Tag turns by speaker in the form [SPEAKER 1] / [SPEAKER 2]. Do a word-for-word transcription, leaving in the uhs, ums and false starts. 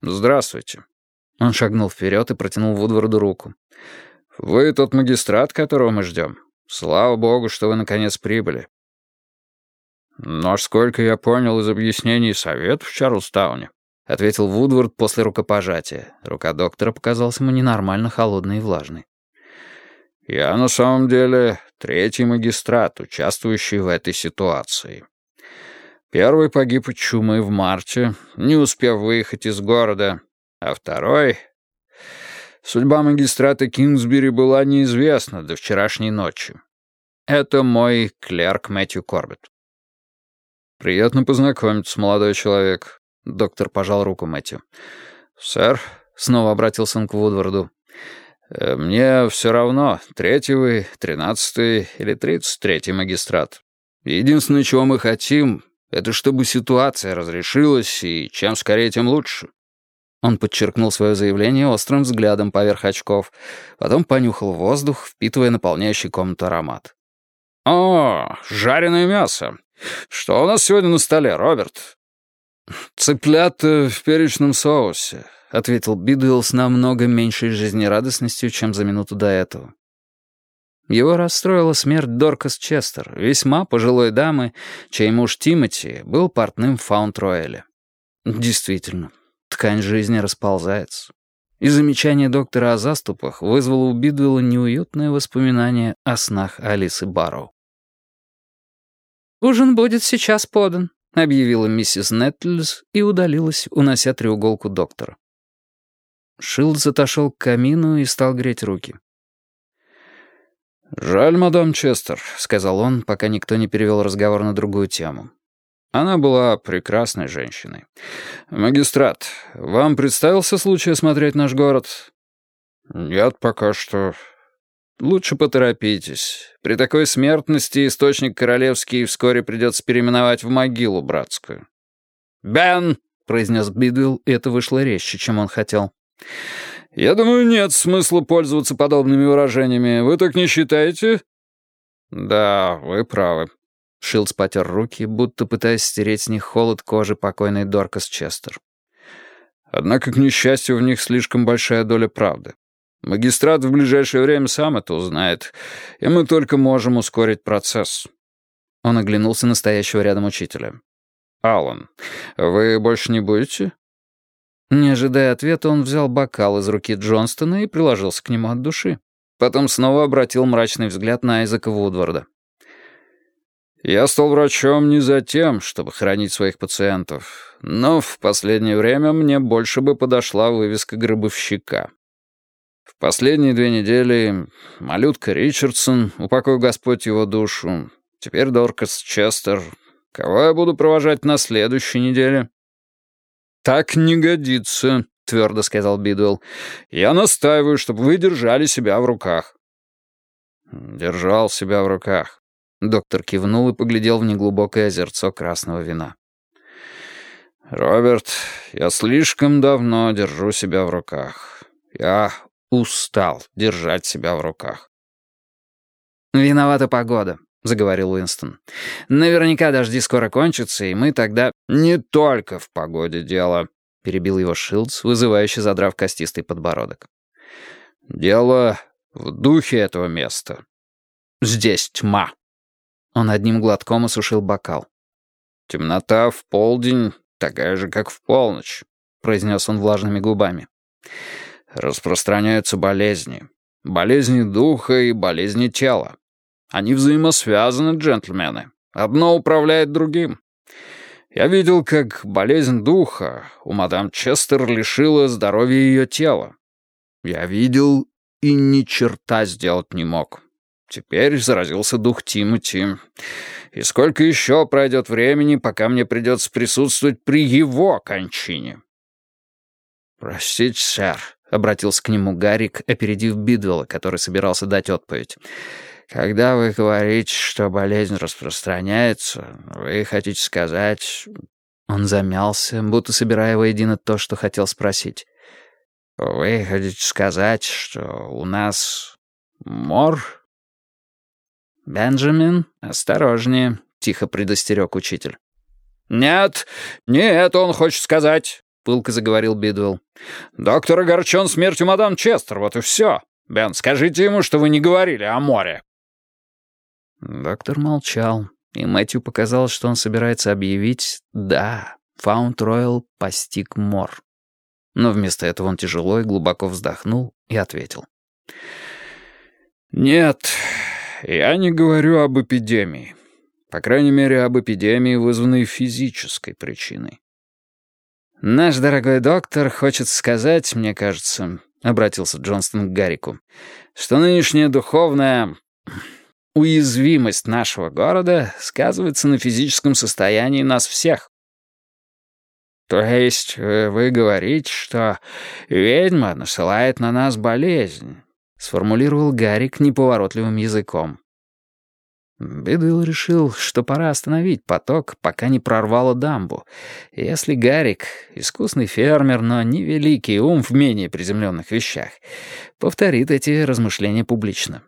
[SPEAKER 1] «Здравствуйте». Он шагнул вперед и протянул Вудварду руку. «Вы тот магистрат, которого мы ждем? Слава богу, что вы наконец прибыли». «Насколько я понял из объяснений совета в Чарльстауне», — ответил Вудвард после рукопожатия. Рука доктора показалась ему ненормально холодной и влажной. «Я на самом деле третий магистрат, участвующий в этой ситуации. Первый погиб от чумы в марте, не успев выехать из города, а второй... Судьба магистрата Кингсбери была неизвестна до вчерашней ночи. Это мой клерк Мэтью Корбетт». «Приятно познакомиться, молодой человек», — доктор пожал руку Мэтью. «Сэр», — снова обратился он к Вудварду, — «мне все равно, третий вы, тринадцатый или тридцать третий магистрат. Единственное, чего мы хотим, это чтобы ситуация разрешилась, и чем скорее, тем лучше». Он подчеркнул свое заявление острым взглядом поверх очков, потом понюхал воздух, впитывая наполняющий комнату аромат. «О, жареное мясо! Что у нас сегодня на столе, Роберт?» «Цыплята в перечном соусе», — ответил Бидуэлл с намного меньшей жизнерадостностью, чем за минуту до этого. Его расстроила смерть Доркас Честер, весьма пожилой дамы, чей муж Тимоти был портным в Фаунд-Рояле. Действительно, ткань жизни расползается. И замечание доктора о заступах вызвало у Бидуэлла неуютное воспоминание о снах Алисы Барроу. «Ужин будет сейчас подан», — объявила миссис Неттлз и удалилась, унося треуголку доктора. Шилдс отошел к камину и стал греть руки. «Жаль, мадам Честер», — сказал он, пока никто не перевел разговор на другую тему. «Она была прекрасной женщиной. Магистрат, вам представился случай осмотреть наш город?» «Нет, пока что». «Лучше поторопитесь. При такой смертности источник королевский вскоре придется переименовать в могилу братскую». «Бен!» — произнес Бидуэлл, и это вышло резче, чем он хотел. «Я думаю, нет смысла пользоваться подобными выражениями. Вы так не считаете?» «Да, вы правы». Шилдс потер руки, будто пытаясь стереть с них холод кожи покойной Доркас Честер. «Однако, к несчастью, в них слишком большая доля правды. Магистрат в ближайшее время сам это узнает, и мы только можем ускорить процесс». Он оглянулся на стоящего рядом учителя. «Аллан, вы больше не будете?» Не ожидая ответа, он взял бокал из руки Джонстона и приложился к нему от души. Потом снова обратил мрачный взгляд на Айзека Вудварда. «Я стал врачом не за тем, чтобы хоронить своих пациентов, но в последнее время мне больше бы подошла вывеска гробовщика. В последние две недели малютка Ричардсон, упокой Господь его душу, теперь Доркас Честер. Кого я буду провожать на следующей неделе?» «Так не годится», — твердо сказал Бидуэлл. «Я настаиваю, чтобы вы держали себя в руках». «Держал себя в руках». Доктор кивнул и поглядел в неглубокое озерцо красного вина. «Роберт, я слишком давно держу себя в руках. Я устал держать себя в руках».
[SPEAKER 2] «Виновата погода», — заговорил Уинстон. «Наверняка дожди скоро кончатся, и мы тогда...»
[SPEAKER 1] «Не только в погоде дело», — перебил его Шилдс, вызывающе задрав костистый подбородок. «Дело в духе этого места. Здесь тьма».
[SPEAKER 2] Он одним глотком осушил бокал.
[SPEAKER 1] «Темнота в полдень такая же, как в полночь», — произнес он влажными губами. «Распространяются болезни. Болезни духа и болезни тела. Они взаимосвязаны, джентльмены. Одно управляет другим. Я видел, как болезнь духа у мадам Честер лишила здоровья ее тела. Я видел и ни черта сделать не мог. Теперь заразился дух Тимоти. И сколько еще пройдет времени, пока мне придется присутствовать при его кончине?»
[SPEAKER 2] «Простите, сэр», — обратился к нему Гаррик, опередив Бидуэлла, который собирался дать отповедь. «Когда вы говорите, что болезнь распространяется, вы хотите сказать...» Он замялся, будто собирая воедино то, что хотел спросить. «Вы хотите сказать, что у нас мор?» «Бенджамин, осторожнее», — тихо предостерег учитель.
[SPEAKER 1] «Нет, не это он хочет сказать», пылко заговорил Бидуэлл. «Доктор огорчен смертью мадам Честер, вот и все. Бен, скажите ему, что вы не говорили о море». Доктор молчал, и Мэтью показалось, что он собирается объявить «да, Фаунд-Роял постиг мор». Но вместо этого он тяжело и глубоко вздохнул и ответил. «Нет, я не говорю об эпидемии. По крайней мере, об эпидемии, вызванной физической причиной». «Наш дорогой доктор хочет сказать, мне кажется», — обратился Джонстон к Гаррику, «что нынешняя духовная уязвимость нашего города сказывается на физическом состоянии нас всех». «То есть вы говорите, что ведьма насылает на нас болезнь?» — сформулировал Гаррик неповоротливым языком. Бидуэлл решил, что пора остановить поток, пока не прорвало дамбу. Если Гаррик, искусный фермер, но не великий ум в менее приземленных вещах, повторит эти размышления публично.